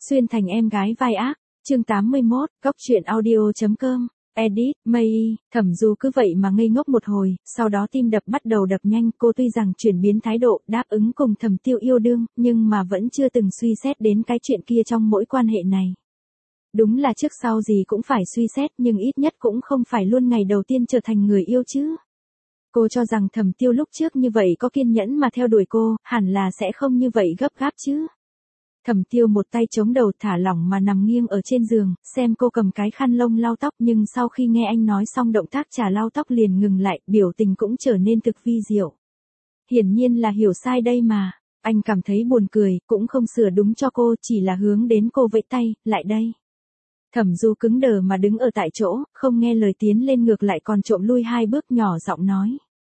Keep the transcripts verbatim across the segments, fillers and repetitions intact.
Xuyên thành em gái vai ác, chương tám mươi mốt, góc truyện audio chấm com, edit, Mây, Thẩm Du cứ vậy mà ngây ngốc một hồi, sau đó tim đập bắt đầu đập nhanh, cô tuy rằng chuyển biến thái độ, đáp ứng cùng Thẩm Tiêu yêu đương, nhưng mà vẫn chưa từng suy xét đến cái chuyện kia trong mỗi quan hệ này. Đúng là trước sau gì cũng phải suy xét, nhưng ít nhất cũng không phải luôn ngày đầu tiên trở thành người yêu chứ. Cô cho rằng Thẩm Tiêu lúc trước như vậy có kiên nhẫn mà theo đuổi cô, hẳn là sẽ không như vậy gấp gáp chứ. Thẩm Tiêu một tay chống đầu thả lỏng mà nằm nghiêng ở trên giường, xem cô cầm cái khăn lông lau tóc, nhưng sau khi nghe anh nói xong động tác trà lau tóc liền ngừng lại, biểu tình cũng trở nên thực vi diệu. Hiển nhiên là hiểu sai đây mà, anh cảm thấy buồn cười, cũng không sửa đúng cho cô, chỉ là hướng đến cô vẫy tay, lại đây. Thẩm Du cứng đờ mà đứng ở tại chỗ, không nghe lời tiến lên ngược lại còn trộm lui hai bước nhỏ giọng nói.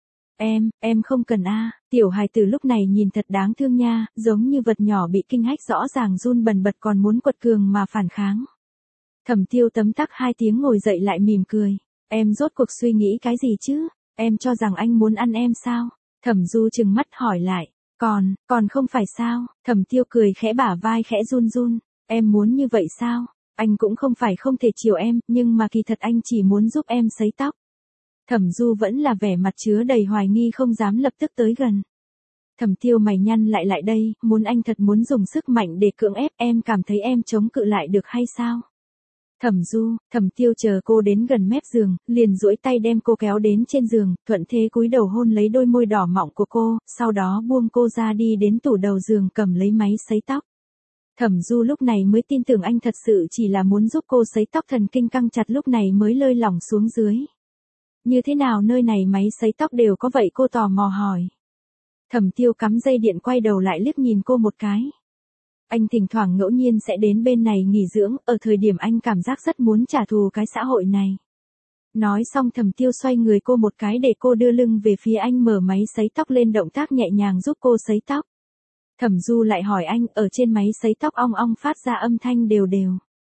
Em, em không cần a. Tiểu hài tử lúc này nhìn thật đáng thương nha, giống như vật nhỏ bị kinh hách rõ ràng run bần bật còn muốn quật cường mà phản kháng. Thẩm Tiêu tấm tắc hai tiếng ngồi dậy lại mỉm cười. Em rốt cuộc suy nghĩ cái gì chứ? Em cho rằng anh muốn ăn em sao? Thẩm Du trừng mắt hỏi lại. Còn, còn không phải sao? Thẩm Tiêu cười khẽ bả vai khẽ run run. Em muốn như vậy sao? Anh cũng không phải không thể chiều em, nhưng mà kỳ thật anh chỉ muốn giúp em sấy tóc. Thẩm Du vẫn là vẻ mặt chứa đầy hoài nghi không dám lập tức tới gần. Thẩm Tiêu mày nhăn lại lại đây, muốn anh thật muốn dùng sức mạnh để cưỡng ép em cảm thấy em chống cự lại được hay sao? Thẩm Du, Thẩm Tiêu chờ cô đến gần mép giường, liền duỗi tay đem cô kéo đến trên giường, thuận thế cúi đầu hôn lấy đôi môi đỏ mọng của cô, sau đó buông cô ra đi đến tủ đầu giường cầm lấy máy sấy tóc. Thẩm Du lúc này mới tin tưởng anh thật sự chỉ là muốn giúp cô sấy tóc, thần kinh căng chặt lúc này mới lơi lỏng xuống dưới. Như thế nào nơi này máy sấy tóc đều có vậy, cô tò mò hỏi. Thẩm Tiêu cắm dây điện quay đầu lại liếc nhìn cô một cái. Anh thỉnh thoảng ngẫu nhiên sẽ đến bên này nghỉ dưỡng, ở thời điểm anh cảm giác rất muốn trả thù cái xã hội này. Nói xong Thẩm Tiêu xoay người cô một cái để cô đưa lưng về phía anh, mở máy sấy tóc lên, động tác nhẹ nhàng giúp cô sấy tóc. Thẩm Du lại hỏi anh, ở trên máy sấy tóc ong ong phát ra âm thanh đều đều.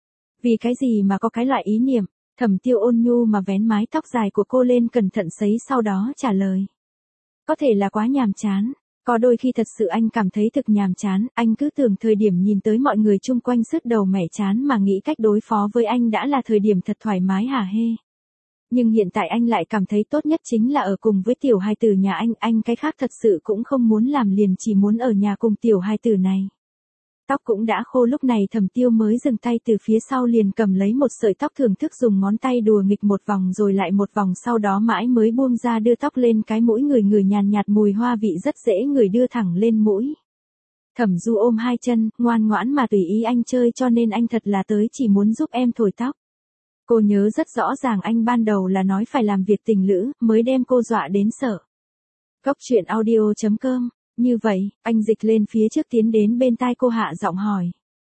Vì cái gì mà có cái loại ý niệm? Thẩm Tiêu ôn nhu mà vén mái tóc dài của cô lên cẩn thận sấy, sau đó trả lời. Có thể là quá nhàm chán, có đôi khi thật sự anh cảm thấy thực nhàm chán, anh cứ tưởng thời điểm nhìn tới mọi người chung quanh sứt đầu mẻ chán mà nghĩ cách đối phó với anh đã là thời điểm thật thoải mái hả hê. Nhưng hiện tại anh lại cảm thấy tốt nhất chính là ở cùng với tiểu hài tử nhà anh, anh cái khác thật sự cũng không muốn làm, liền chỉ muốn ở nhà cùng tiểu hài tử này. Tóc cũng đã khô, lúc này Thẩm Tiêu mới dừng tay, từ phía sau liền cầm lấy một sợi tóc, thưởng thức dùng ngón tay đùa nghịch một vòng rồi lại một vòng, sau đó mãi mới buông ra đưa tóc lên cái mũi, người người nhàn nhạt mùi hoa vị rất dễ người đưa thẳng lên mũi. Thẩm Du ôm hai chân, ngoan ngoãn mà tùy ý anh chơi, cho nên anh thật là tới chỉ muốn giúp em thổi tóc. Cô nhớ rất rõ ràng anh ban đầu là nói phải làm việc tình lữ, mới đem cô dọa đến sợ. Góc truyện audio chấm com. Như vậy, anh dịch lên phía trước tiến đến bên tai cô hạ giọng hỏi.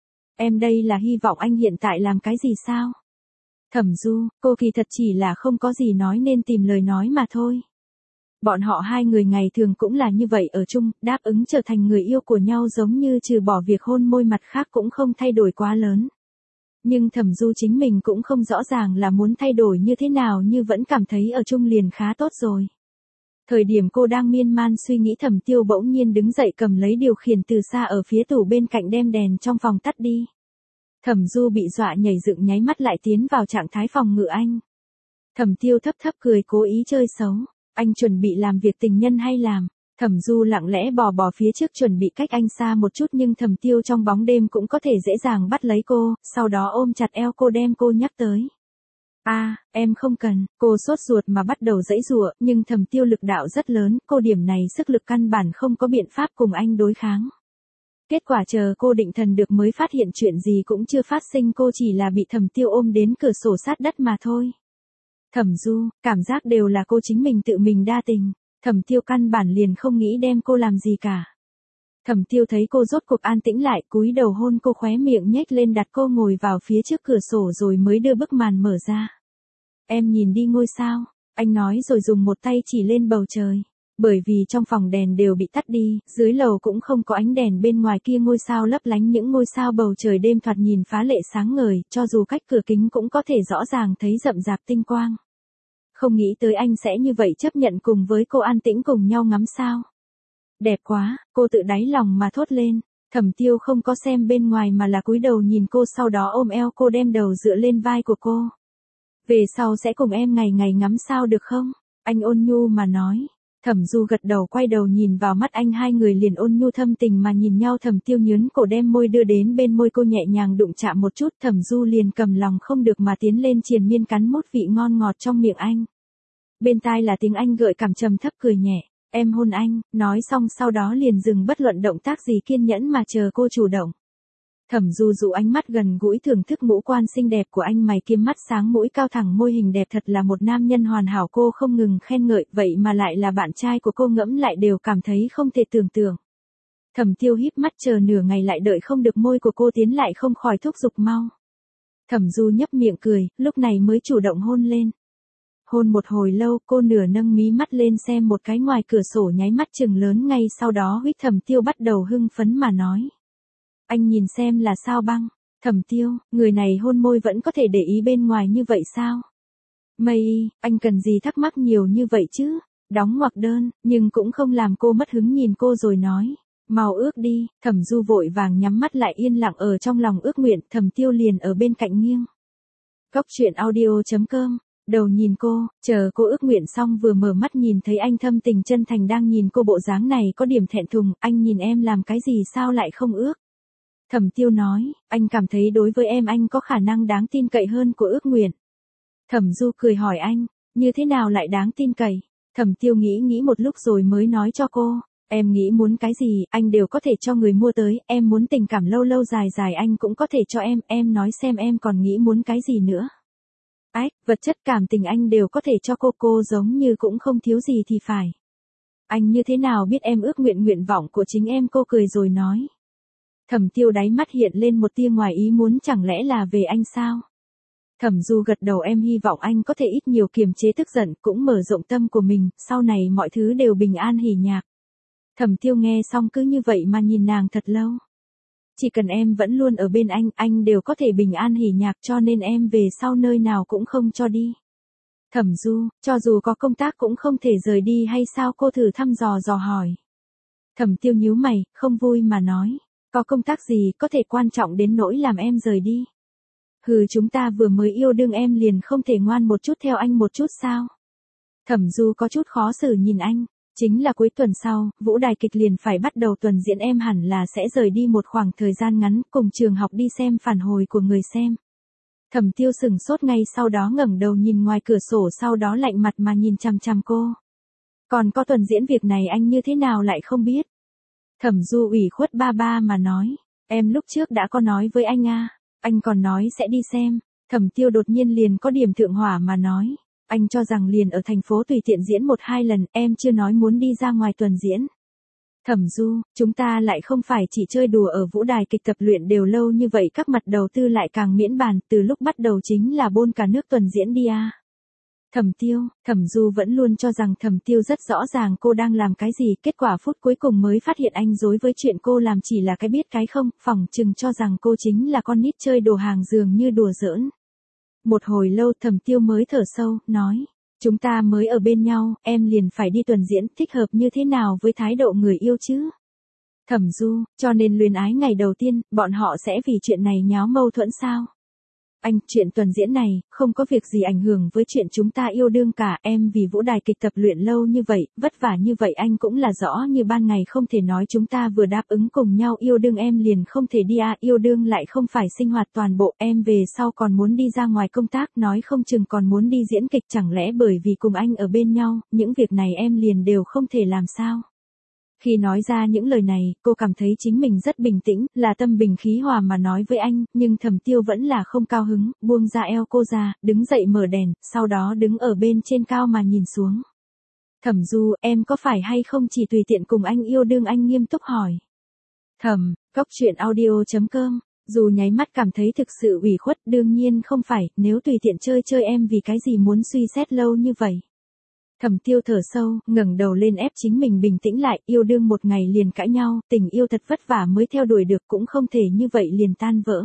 Em đây là hy vọng anh hiện tại làm cái gì sao? Thẩm Du, cô kỳ thật chỉ là không có gì nói nên tìm lời nói mà thôi. Bọn họ hai người ngày thường cũng là như vậy ở chung, đáp ứng trở thành người yêu của nhau, giống như trừ bỏ việc hôn môi mặt khác cũng không thay đổi quá lớn. Nhưng Thẩm Du chính mình cũng không rõ ràng là muốn thay đổi như thế nào, như vẫn cảm thấy ở chung liền khá tốt rồi. Thời điểm cô đang miên man suy nghĩ, Thẩm Tiêu bỗng nhiên đứng dậy cầm lấy điều khiển từ xa ở phía tủ bên cạnh đem đèn trong phòng tắt đi. Thẩm Du bị dọa nhảy dựng, nháy mắt lại tiến vào trạng thái phòng ngự anh. Thẩm Tiêu thấp thấp cười, cố ý chơi xấu. Anh chuẩn bị làm việc tình nhân hay làm? Thẩm Du lặng lẽ bò bò phía trước chuẩn bị cách anh xa một chút, nhưng Thẩm Tiêu trong bóng đêm cũng có thể dễ dàng bắt lấy cô, sau đó ôm chặt eo cô đem cô nhắc tới. A, à, em không cần, cô sốt ruột mà bắt đầu giãy giụa, nhưng Thẩm Tiêu lực đạo rất lớn, cô điểm này sức lực căn bản không có biện pháp cùng anh đối kháng. Kết quả chờ cô định thần được mới phát hiện chuyện gì cũng chưa phát sinh, cô chỉ là bị Thẩm Tiêu ôm đến cửa sổ sát đất mà thôi. Thẩm Du, cảm giác đều là cô chính mình tự mình đa tình, Thẩm Tiêu căn bản liền không nghĩ đem cô làm gì cả. Thẩm Tiêu thấy cô rốt cuộc an tĩnh lại, cúi đầu hôn cô, khóe miệng nhếch lên đặt cô ngồi vào phía trước cửa sổ rồi mới đưa bức màn mở ra. Em nhìn đi ngôi sao, anh nói rồi dùng một tay chỉ lên bầu trời. Bởi vì trong phòng đèn đều bị tắt đi, dưới lầu cũng không có ánh đèn, bên ngoài kia ngôi sao lấp lánh, những ngôi sao bầu trời đêm thoạt nhìn phá lệ sáng ngời, cho dù cách cửa kính cũng có thể rõ ràng thấy rậm rạp tinh quang. Không nghĩ tới anh sẽ như vậy chấp nhận cùng với cô an tĩnh cùng nhau ngắm sao. Đẹp quá, cô tự đáy lòng mà thốt lên. Thẩm Tiêu không có xem bên ngoài mà là cúi đầu nhìn cô, sau đó ôm eo cô, đem đầu dựa lên vai của cô. Về sau sẽ cùng em ngày ngày ngắm sao được không? Anh ôn nhu mà nói. Thẩm Du gật đầu, quay đầu nhìn vào mắt anh, hai người liền ôn nhu thâm tình mà nhìn nhau. Thẩm Tiêu nhướn cổ đem môi đưa đến bên môi cô, nhẹ nhàng đụng chạm một chút, Thẩm Du liền cầm lòng không được mà tiến lên triền miên cắn mốt vị ngon ngọt trong miệng anh. Bên tai là tiếng anh gợi cảm trầm thấp cười nhẹ, em hôn anh, nói xong sau đó liền dừng bất luận động tác gì, kiên nhẫn mà chờ cô chủ động. Thẩm Du dụ ánh mắt gần gũi thưởng thức ngũ quan xinh đẹp của anh, mày kiếm mắt sáng, mũi cao thẳng, môi hình đẹp, thật là một nam nhân hoàn hảo. Cô không ngừng khen ngợi, vậy mà lại là bạn trai của cô, ngẫm lại đều cảm thấy không thể tưởng tượng. Thẩm Tiêu híp mắt chờ nửa ngày lại đợi không được môi của cô tiến lại, không khỏi thúc giục mau. Thẩm Du nhấp miệng cười, lúc này mới chủ động hôn lên. Hôn một hồi lâu, cô nửa nâng mí mắt lên xem một cái ngoài cửa sổ, nháy mắt chừng lớn, ngay sau đó huýt. Thẩm Tiêu bắt đầu hưng phấn mà nói. Anh nhìn xem là sao băng? Thẩm Tiêu, người này hôn môi vẫn có thể để ý bên ngoài như vậy sao? Mây, anh cần gì thắc mắc nhiều như vậy chứ? Đóng ngoặc đơn, nhưng cũng không làm cô mất hứng, nhìn cô rồi nói. Mau ước đi. Thẩm Du vội vàng nhắm mắt lại, yên lặng ở trong lòng ước nguyện. Thẩm Tiêu liền ở bên cạnh nghiêng. Góc truyện audio chấm com. Đầu nhìn cô, chờ cô ước nguyện xong vừa mở mắt nhìn thấy anh thâm tình chân thành đang nhìn cô, bộ dáng này có điểm thẹn thùng. Anh nhìn em làm cái gì, sao lại không ước? Thẩm Tiêu nói, anh cảm thấy đối với em anh có khả năng đáng tin cậy hơn của ước nguyện. Thẩm Du cười hỏi anh, như thế nào lại đáng tin cậy? Thẩm Tiêu nghĩ nghĩ một lúc rồi mới nói cho cô, em nghĩ muốn cái gì, anh đều có thể cho người mua tới, em muốn tình cảm lâu lâu dài dài anh cũng có thể cho em, em nói xem em còn nghĩ muốn cái gì nữa. Ách, vật chất cảm tình anh đều có thể cho cô, cô giống như cũng không thiếu gì thì phải. Anh như thế nào biết em ước nguyện nguyện vọng của chính em, cô cười rồi nói. Thẩm Tiêu đáy mắt hiện lên một tia ngoài ý muốn, chẳng lẽ là về anh sao? Thẩm Du gật đầu, em hy vọng anh có thể ít nhiều kiềm chế tức giận, cũng mở rộng tâm của mình, sau này mọi thứ đều bình an hỉ nhạc. Thẩm Tiêu nghe xong cứ như vậy mà nhìn nàng thật lâu. Chỉ cần em vẫn luôn ở bên anh, anh đều có thể bình an hỉ nhạc, cho nên em về sau nơi nào cũng không cho đi. Thẩm Du, cho dù có công tác cũng không thể rời đi hay sao, cô thử thăm dò dò hỏi. Thẩm Tiêu nhíu mày, không vui mà nói. Có công tác gì có thể quan trọng đến nỗi làm em rời đi? Hừ, chúng ta vừa mới yêu đương em liền không thể ngoan một chút theo anh một chút sao? Thẩm Du có chút khó xử nhìn anh, chính là cuối tuần sau, vũ đài kịch liền phải bắt đầu tuần diễn, em hẳn là sẽ rời đi một khoảng thời gian ngắn, cùng trường học đi xem phản hồi của người xem. Thẩm Tiêu sừng sốt, ngay sau đó ngẩng đầu nhìn ngoài cửa sổ, sau đó lạnh mặt mà nhìn chằm chằm cô. Còn có tuần diễn, việc này anh như thế nào lại không biết? Thẩm Du ủy khuất ba ba mà nói, em lúc trước đã có nói với anh à, anh còn nói sẽ đi xem. Thẩm Tiêu đột nhiên liền có điểm thượng hỏa mà nói, anh cho rằng liền ở thành phố tùy tiện diễn một hai lần, em chưa nói muốn đi ra ngoài tuần diễn. Thẩm Du, chúng ta lại không phải chỉ chơi đùa ở vũ đài kịch, tập luyện đều lâu như vậy, các mặt đầu tư lại càng miễn bàn, từ lúc bắt đầu chính là bôn cả nước tuần diễn đi à. Thẩm Tiêu, Thẩm Du vẫn luôn cho rằng Thẩm Tiêu rất rõ ràng cô đang làm cái gì, kết quả phút cuối cùng mới phát hiện anh dối với chuyện cô làm chỉ là cái biết cái không, phỏng chừng cho rằng cô chính là con nít chơi đồ hàng, dường như đùa giỡn. Một hồi lâu Thẩm Tiêu mới thở sâu, nói, chúng ta mới ở bên nhau, em liền phải đi tuần diễn, thích hợp như thế nào với thái độ người yêu chứ? Thẩm Du, cho nên luyến ái ngày đầu tiên, bọn họ sẽ vì chuyện này nháo mâu thuẫn sao? Anh, chuyện tuần diễn này, không có việc gì ảnh hưởng với chuyện chúng ta yêu đương cả, em vì vũ đài kịch tập luyện lâu như vậy, vất vả như vậy anh cũng là rõ như ban ngày, không thể nói chúng ta vừa đáp ứng cùng nhau yêu đương em liền không thể đi à, yêu đương lại không phải sinh hoạt toàn bộ, em về sau còn muốn đi ra ngoài công tác, nói không chừng còn muốn đi diễn kịch, chẳng lẽ bởi vì cùng anh ở bên nhau, những việc này em liền đều không thể làm sao? Khi nói ra những lời này, cô cảm thấy chính mình rất bình tĩnh, là tâm bình khí hòa mà nói với anh, nhưng Thẩm Tiêu vẫn là không cao hứng, buông ra eo cô ra, đứng dậy mở đèn, sau đó đứng ở bên trên cao mà nhìn xuống. Thẩm Du, em có phải hay không chỉ tùy tiện cùng anh yêu đương, anh nghiêm túc hỏi. Thẩm, góc truyện audio chấm com, dù nháy mắt cảm thấy thực sự ủy khuất, đương nhiên không phải, nếu tùy tiện chơi chơi em vì cái gì muốn suy xét lâu như vậy. Thẩm Tiêu thở sâu, ngẩng đầu lên ép chính mình bình tĩnh lại, yêu đương một ngày liền cãi nhau, tình yêu thật vất vả mới theo đuổi được, cũng không thể như vậy liền tan vỡ.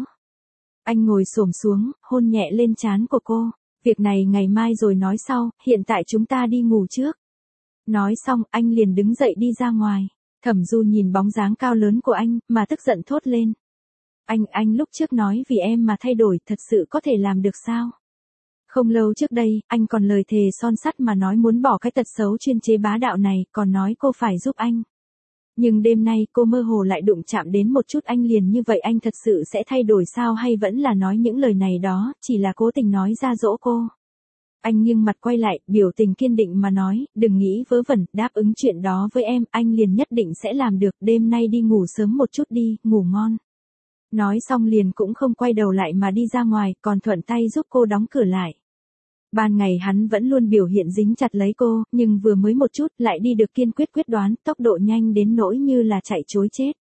Anh ngồi xổm xuống, hôn nhẹ lên trán của cô, việc này ngày mai rồi nói sau, hiện tại chúng ta đi ngủ trước. Nói xong, anh liền đứng dậy đi ra ngoài. Thẩm Du nhìn bóng dáng cao lớn của anh, mà tức giận thốt lên. Anh, anh lúc trước nói vì em mà thay đổi, thật sự có thể làm được sao? Không lâu trước đây, anh còn lời thề son sắt mà nói muốn bỏ cái tật xấu chuyên chế bá đạo này, còn nói cô phải giúp anh. Nhưng đêm nay cô mơ hồ lại đụng chạm đến một chút anh liền như vậy, anh thật sự sẽ thay đổi sao, hay vẫn là nói những lời này đó, chỉ là cố tình nói ra dỗ cô? Anh nghiêng mặt quay lại, biểu tình kiên định mà nói, đừng nghĩ vớ vẩn, đáp ứng chuyện đó với em, anh liền nhất định sẽ làm được, đêm nay đi ngủ sớm một chút đi, ngủ ngon. Nói xong liền cũng không quay đầu lại mà đi ra ngoài, còn thuận tay giúp cô đóng cửa lại. Ban ngày hắn vẫn luôn biểu hiện dính chặt lấy cô, nhưng vừa mới một chút lại đi được kiên quyết quyết đoán, tốc độ nhanh đến nỗi như là chạy trối chết.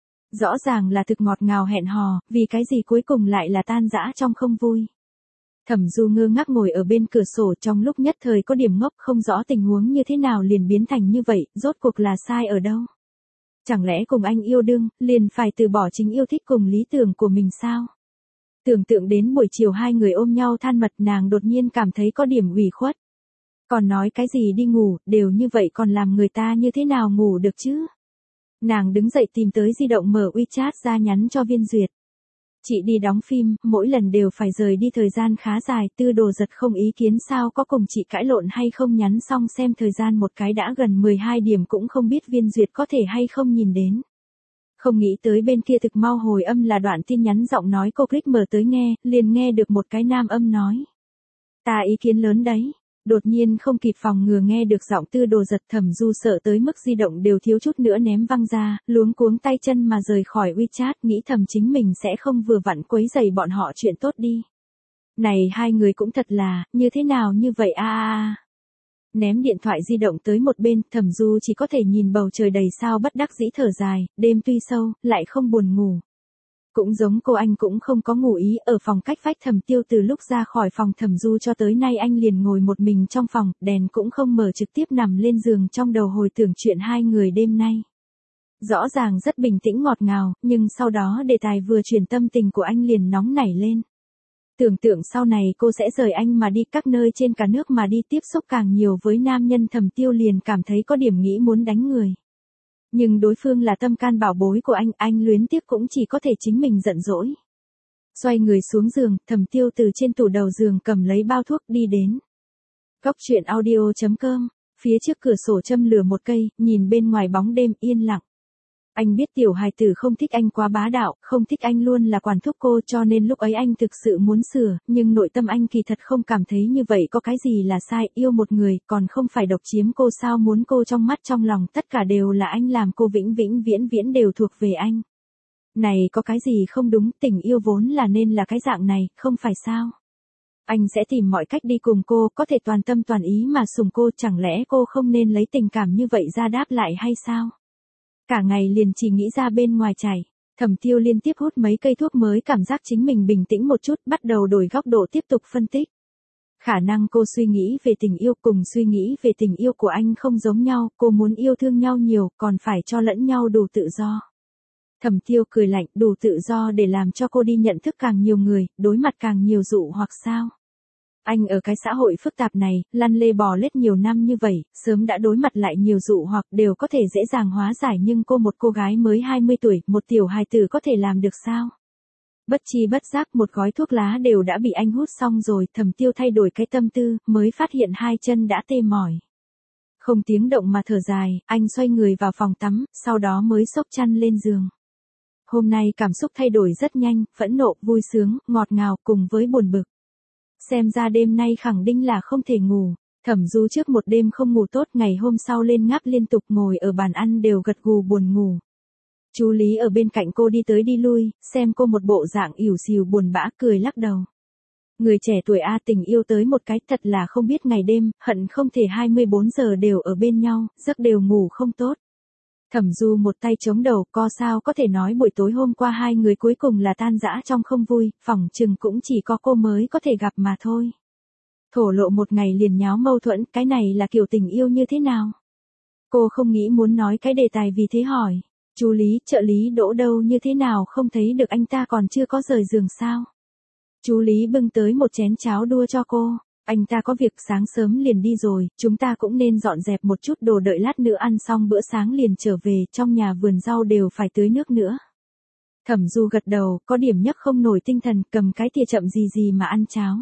Rõ ràng là thực ngọt ngào hẹn hò, vì cái gì cuối cùng lại là tan rã trong không vui. Thẩm Du ngơ ngác ngồi ở bên cửa sổ, trong lúc nhất thời có điểm ngốc, không rõ tình huống như thế nào liền biến thành như vậy, rốt cuộc là sai ở đâu. Chẳng lẽ cùng anh yêu đương, liền phải từ bỏ chính yêu thích cùng lý tưởng của mình sao? Tưởng tượng đến buổi chiều hai người ôm nhau than mật, nàng đột nhiên cảm thấy có điểm ủy khuất. Còn nói cái gì đi ngủ, đều như vậy còn làm người ta như thế nào ngủ được chứ? Nàng đứng dậy tìm tới di động mở WeChat ra nhắn cho Viên Duyệt. Chị đi đóng phim, mỗi lần đều phải rời đi thời gian khá dài, Tư Đồ Giật không ý kiến sao, có cùng chị cãi lộn hay không, nhắn xong xem thời gian một cái đã gần mười hai điểm, cũng không biết Viên Duyệt có thể hay không nhìn đến. Không nghĩ tới bên kia thực mau hồi âm là đoạn tin nhắn giọng nói cô click mở tới nghe, liền nghe được một cái nam âm nói. Ta ý kiến lớn đấy. Đột nhiên không kịp phòng ngừa nghe được giọng Tư Đồ Giật, Thẩm Du sợ tới mức di động đều thiếu chút nữa ném văng ra, luống cuống tay chân mà rời khỏi WeChat, nghĩ thầm chính mình sẽ không vừa vặn quấy rầy bọn họ chuyện tốt đi. Này hai người cũng thật là, như thế nào như vậy a a a. Ném điện thoại di động tới một bên, Thẩm Du chỉ có thể nhìn bầu trời đầy sao bất đắc dĩ thở dài, đêm tuy sâu, lại không buồn ngủ. Cũng giống cô, anh cũng không có ngủ ý, ở phòng cách vách Thẩm Tiêu từ lúc ra khỏi phòng Thẩm Du cho tới nay anh liền ngồi một mình trong phòng, đèn cũng không mở, trực tiếp nằm lên giường trong đầu hồi tưởng chuyện hai người đêm nay. Rõ ràng rất bình tĩnh ngọt ngào, nhưng sau đó đề tài vừa chuyển, tâm tình của anh liền nóng nảy lên. Tưởng tượng sau này cô sẽ rời anh mà đi các nơi trên cả nước mà đi tiếp xúc càng nhiều với nam nhân, Thẩm Tiêu liền cảm thấy có điểm nghĩ muốn đánh người. Nhưng đối phương là tâm can bảo bối của anh, anh luyến tiếc cũng chỉ có thể chính mình giận dỗi. Xoay người xuống giường, Thẩm Tiêu từ trên tủ đầu giường cầm lấy bao thuốc đi đến. Góc truyện audio chấm com, phía trước cửa sổ châm lửa một cây, nhìn bên ngoài bóng đêm yên lặng. Anh biết tiểu hài tử không thích anh quá bá đạo, không thích anh luôn là quản thúc cô, cho nên lúc ấy anh thực sự muốn sửa, nhưng nội tâm anh kỳ thật không cảm thấy như vậy có cái gì là sai, yêu một người, còn không phải độc chiếm cô sao, muốn cô trong mắt trong lòng, tất cả đều là anh làm, cô vĩnh vĩnh viễn viễn đều thuộc về anh. Này có cái gì không đúng, tình yêu vốn là nên là cái dạng này, không phải sao? Anh sẽ tìm mọi cách đi cùng cô, có thể toàn tâm toàn ý mà sủng cô, chẳng lẽ cô không nên lấy tình cảm như vậy ra đáp lại hay sao? Cả ngày liền chỉ nghĩ ra bên ngoài chảy. Thẩm Tiêu liên tiếp hút mấy cây thuốc mới, cảm giác chính mình bình tĩnh một chút, bắt đầu đổi góc độ tiếp tục phân tích. Khả năng cô suy nghĩ về tình yêu cùng suy nghĩ về tình yêu của anh không giống nhau, cô muốn yêu thương nhau nhiều, còn phải cho lẫn nhau đủ tự do. Thẩm Tiêu cười lạnh, đủ tự do để làm cho cô đi nhận thức càng nhiều người, đối mặt càng nhiều dụ hoặc sao? Anh ở cái xã hội phức tạp này, lăn lê bò lết nhiều năm như vậy, sớm đã đối mặt lại nhiều dụ hoặc đều có thể dễ dàng hóa giải, nhưng cô một cô gái mới hai mươi tuổi, một tiểu hài tử có thể làm được sao? Bất chi bất giác một gói thuốc lá đều đã bị anh hút xong rồi, Thẩm Tiêu thay đổi cái tâm tư, mới phát hiện hai chân đã tê mỏi. Không tiếng động mà thở dài, anh xoay người vào phòng tắm, sau đó mới xốc chăn lên giường. Hôm nay cảm xúc thay đổi rất nhanh, phẫn nộ, vui sướng, ngọt ngào cùng với buồn bực. Xem ra đêm nay khẳng định là không thể ngủ. Thẩm Du trước một đêm không ngủ tốt, ngày hôm sau lên ngáp liên tục, ngồi ở bàn ăn đều gật gù buồn ngủ. Chú Lý ở bên cạnh cô đi tới đi lui, xem cô một bộ dạng ỉu xìu buồn bã, cười lắc đầu. Người trẻ tuổi a, tình yêu tới một cái thật là không biết ngày đêm, hận không thể hai mươi bốn giờ đều ở bên nhau, giấc đều ngủ không tốt. Thẩm Du một tay chống đầu, co sao có thể nói buổi tối hôm qua hai người cuối cùng là tan rã trong không vui, phỏng chừng cũng chỉ có cô mới có thể gặp mà thôi. Thổ lộ một ngày liền nháo mâu thuẫn, cái này là kiểu tình yêu như thế nào? Cô không nghĩ muốn nói cái đề tài, vì thế hỏi, chú Lý, trợ lý Đỗ đâu, như thế nào không thấy được anh ta, còn chưa có rời giường sao? Chú Lý bưng tới một chén cháo đua cho cô, Anh ta có việc sáng sớm liền đi rồi, chúng ta cũng nên dọn dẹp một chút đồ đợi lát nữa ăn xong bữa sáng liền trở về, trong nhà vườn rau đều phải tưới nước nữa. Thẩm Du gật đầu, có điểm nhấc không nổi tinh thần, cầm cái thìa chậm gì gì mà ăn cháo.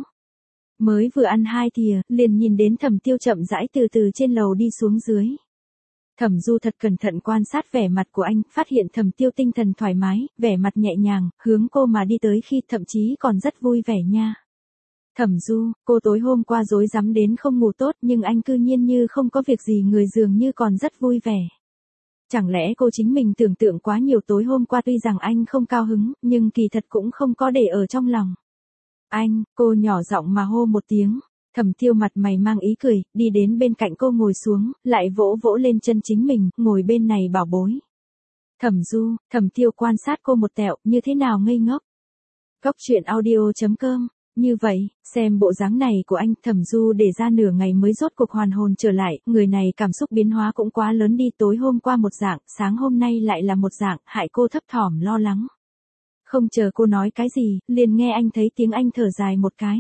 Mới vừa ăn hai thìa, liền nhìn đến Thẩm Tiêu chậm rãi từ từ trên lầu đi xuống dưới. Thẩm Du thật cẩn thận quan sát vẻ mặt của anh, phát hiện Thẩm Tiêu tinh thần thoải mái, vẻ mặt nhẹ nhàng, hướng cô mà đi tới khi thậm chí còn rất vui vẻ nha. Thẩm Du, cô tối hôm qua dối rắm đến không ngủ tốt nhưng anh cư nhiên như không có việc gì người dường như còn rất vui vẻ. Chẳng lẽ cô chính mình tưởng tượng quá nhiều tối hôm qua tuy rằng anh không cao hứng, nhưng kỳ thật cũng không có để ở trong lòng. Anh, cô nhỏ giọng mà hô một tiếng. Thẩm Tiêu mặt mày mang ý cười, đi đến bên cạnh cô ngồi xuống, lại vỗ vỗ lên chân chính mình, ngồi bên này bảo bối. Thẩm Du, Thẩm Tiêu quan sát cô một tẹo, như thế nào ngây ngốc. Góc chuyện audio chấm com. Như vậy, xem bộ dáng này của anh, Thẩm Du để ra nửa ngày mới rốt cuộc hoàn hồn trở lại, người này cảm xúc biến hóa cũng quá lớn đi, tối hôm qua một dạng, sáng hôm nay lại là một dạng, hại cô thấp thỏm lo lắng. Không chờ cô nói cái gì, liền nghe anh thấy tiếng anh thở dài một cái.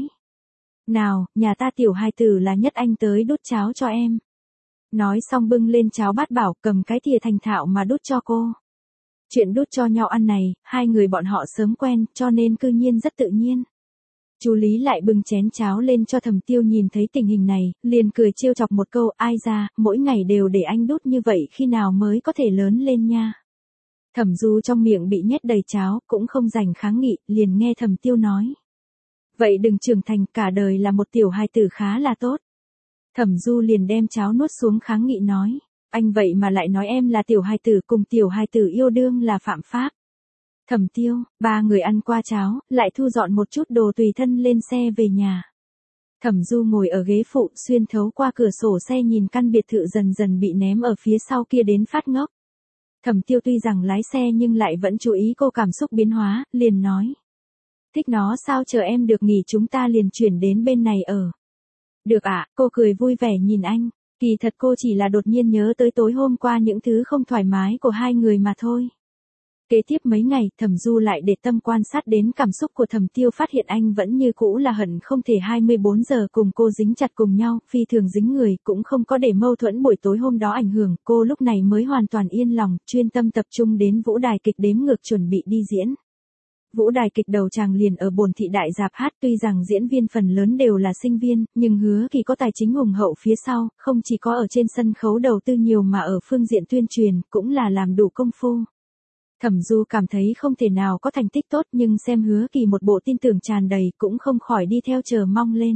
Nào, nhà ta tiểu hài tử là nhất, anh tới đút cháo cho em. Nói xong bưng lên cháo bát bảo, cầm cái thìa thành thạo mà đút cho cô. Chuyện đút cho nhau ăn này, hai người bọn họ sớm quen, cho nên cư nhiên rất tự nhiên. Chú Lý lại bưng chén cháo lên cho Thẩm Tiêu, nhìn thấy tình hình này, liền cười trêu chọc một câu, ai ra, mỗi ngày đều để anh đút như vậy khi nào mới có thể lớn lên nha. Thẩm Du trong miệng bị nhét đầy cháo, cũng không rảnh kháng nghị, liền nghe Thẩm Tiêu nói. Vậy đừng trưởng thành, cả đời là một tiểu hài tử khá là tốt. Thẩm Du liền đem cháo nuốt xuống kháng nghị nói, anh vậy mà lại nói em là tiểu hài tử, cùng tiểu hài tử yêu đương là phạm pháp. Thẩm Tiêu, ba người ăn qua cháo, lại thu dọn một chút đồ tùy thân lên xe về nhà. Thẩm Du ngồi ở ghế phụ, xuyên thấu qua cửa sổ xe nhìn căn biệt thự dần dần bị ném ở phía sau kia đến phát ngốc. Thẩm Tiêu tuy rằng lái xe nhưng lại vẫn chú ý cô cảm xúc biến hóa, liền nói. Thích nó sao, chờ em được nghỉ chúng ta liền chuyển đến bên này ở. Được ạ, à, cô cười vui vẻ nhìn anh, kỳ thật cô chỉ là đột nhiên nhớ tới tối hôm qua những thứ không thoải mái của hai người mà thôi. Kế tiếp mấy ngày, Thẩm Du lại để tâm quan sát đến cảm xúc của Thẩm Tiêu, phát hiện anh vẫn như cũ là hận không thể hai mươi bốn giờ cùng cô dính chặt cùng nhau, phi thường dính người, cũng không có để mâu thuẫn buổi tối hôm đó ảnh hưởng, cô lúc này mới hoàn toàn yên lòng, chuyên tâm tập trung đến vũ đài kịch đếm ngược chuẩn bị đi diễn. Vũ đài kịch đầu tràng liền ở Bồn Thị Đại Dạp hát, tuy rằng diễn viên phần lớn đều là sinh viên, nhưng Hứa Kỳ có tài chính hùng hậu phía sau, không chỉ có ở trên sân khấu đầu tư nhiều mà ở phương diện tuyên truyền, cũng là làm đủ công phu. Thẩm Du cảm thấy không thể nào có thành tích tốt, nhưng xem Hứa Kỳ một bộ tin tưởng tràn đầy, cũng không khỏi đi theo chờ mong lên.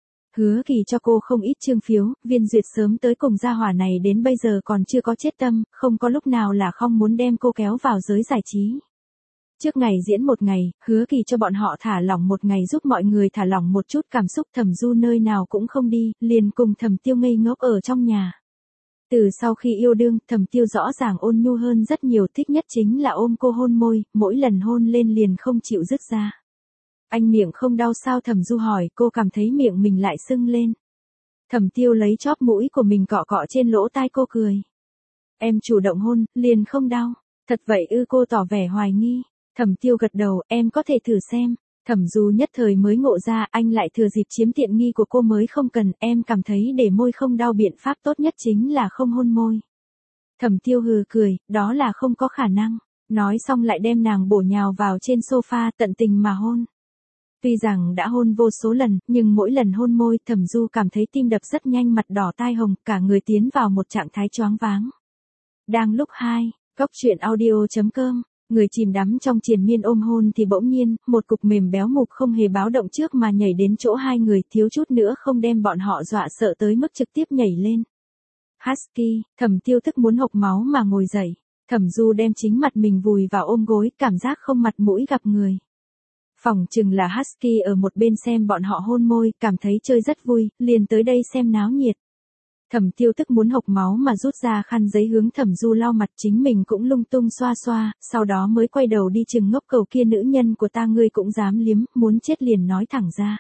Hứa Kỳ cho cô không ít chương phiếu, Viên Duyệt sớm tới cùng gia hỏa này đến bây giờ còn chưa có chết tâm, không có lúc nào là không muốn đem cô kéo vào giới giải trí. Trước ngày diễn một ngày, Hứa Kỳ cho bọn họ thả lỏng một ngày, giúp mọi người thả lỏng một chút cảm xúc. Thẩm Du nơi nào cũng không đi, liền cùng Thẩm Tiêu ngây ngốc ở trong nhà. Từ sau khi yêu đương, Thẩm Tiêu rõ ràng ôn nhu hơn rất nhiều, thích nhất chính là ôm cô hôn môi, mỗi lần hôn lên liền không chịu dứt ra. Anh miệng không đau sao, Thẩm Du hỏi, cô cảm thấy miệng mình lại sưng lên. Thẩm Tiêu lấy chóp mũi của mình cọ cọ trên lỗ tai cô cười. Em chủ động hôn, liền không đau. Thật vậy ư, cô tỏ vẻ hoài nghi. Thẩm Tiêu gật đầu, em có thể thử xem. Thẩm Du nhất thời mới ngộ ra, anh lại thừa dịp chiếm tiện nghi của cô mới không cần, em cảm thấy để môi không đau biện pháp tốt nhất chính là không hôn môi. Thẩm Tiêu hừ cười, đó là không có khả năng. Nói xong lại đem nàng bổ nhào vào trên sofa, tận tình mà hôn. Tuy rằng đã hôn vô số lần, nhưng mỗi lần hôn môi, Thẩm Du cảm thấy tim đập rất nhanh, mặt đỏ tai hồng, cả người tiến vào một trạng thái choáng váng. Đang lúc hai, góc chuyện audio chấm com. Người chìm đắm trong triền miên ôm hôn thì bỗng nhiên, một cục mềm béo mục không hề báo động trước mà nhảy đến chỗ hai người, thiếu chút nữa không đem bọn họ dọa sợ tới mức trực tiếp nhảy lên. Husky, Thẩm Tiêu tức muốn hộc máu mà ngồi dậy. Thẩm Du đem chính mặt mình vùi vào ôm gối, cảm giác không mặt mũi gặp người. Phỏng chừng là Husky ở một bên xem bọn họ hôn môi, cảm thấy chơi rất vui, liền tới đây xem náo nhiệt. Thẩm Tiêu tức muốn hộc máu mà rút ra khăn giấy hướng Thẩm Du lau mặt, chính mình cũng lung tung xoa xoa, sau đó mới quay đầu đi chừng ngốc cầu kia, nữ nhân của ta ngươi cũng dám liếm, muốn chết liền nói thẳng ra.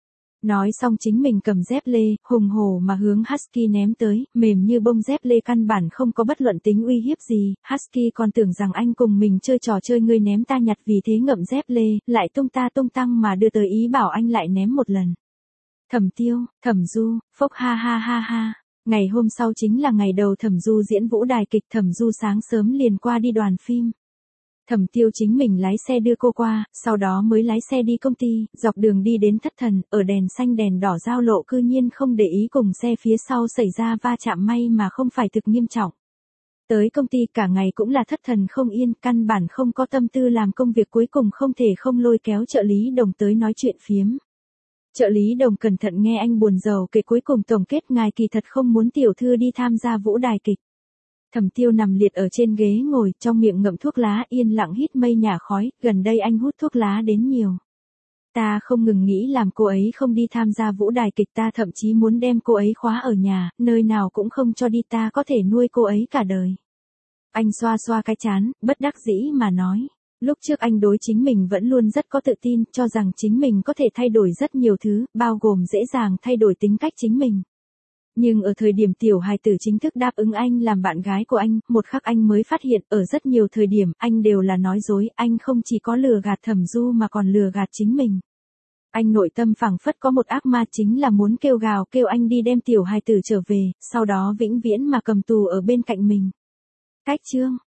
Nói xong chính mình cầm dép lê, hùng hổ mà hướng Husky ném tới, mềm như bông dép lê căn bản không có bất luận tính uy hiếp gì, Husky còn tưởng rằng anh cùng mình chơi trò chơi ngươi ném ta nhặt, vì thế ngậm dép lê, lại tung ta tung tăng mà đưa tới ý bảo anh lại ném một lần. Thẩm Tiêu, Thẩm Du, phốc ha ha ha ha. Ngày hôm sau chính là ngày đầu Thẩm Du diễn vũ đài kịch. Thẩm Du sáng sớm liền qua đi đoàn phim. Thẩm Tiêu chính mình lái xe đưa cô qua, sau đó mới lái xe đi công ty, dọc đường đi đến thất thần, ở đèn xanh đèn đỏ giao lộ cư nhiên không để ý cùng xe phía sau xảy ra va chạm, may mà không phải thực nghiêm trọng. Tới công ty cả ngày cũng là thất thần không yên, căn bản không có tâm tư làm công việc, cuối cùng không thể không lôi kéo trợ lý Đồng tới nói chuyện phiếm. Trợ lý Đồng cẩn thận nghe anh buồn rầu kể, cuối cùng tổng kết ngài kỳ thật không muốn tiểu thư đi tham gia vũ đài kịch. Thẩm Tiêu nằm liệt ở trên ghế ngồi, trong miệng ngậm thuốc lá, yên lặng hít mây nhả khói, gần đây anh hút thuốc lá đến nhiều. Ta không ngừng nghĩ làm cô ấy không đi tham gia vũ đài kịch, ta thậm chí muốn đem cô ấy khóa ở nhà, nơi nào cũng không cho đi, ta có thể nuôi cô ấy cả đời. Anh xoa xoa cái trán, bất đắc dĩ mà nói. Lúc trước anh đối chính mình vẫn luôn rất có tự tin, cho rằng chính mình có thể thay đổi rất nhiều thứ, bao gồm dễ dàng thay đổi tính cách chính mình. Nhưng ở thời điểm tiểu hài tử chính thức đáp ứng anh làm bạn gái của anh, một khắc anh mới phát hiện ở rất nhiều thời điểm anh đều là nói dối, anh không chỉ có lừa gạt Thẩm Du mà còn lừa gạt chính mình. Anh nội tâm phảng phất có một ác ma, chính là muốn kêu gào kêu anh đi đem tiểu hài tử trở về, sau đó vĩnh viễn mà cầm tù ở bên cạnh mình. Cách chương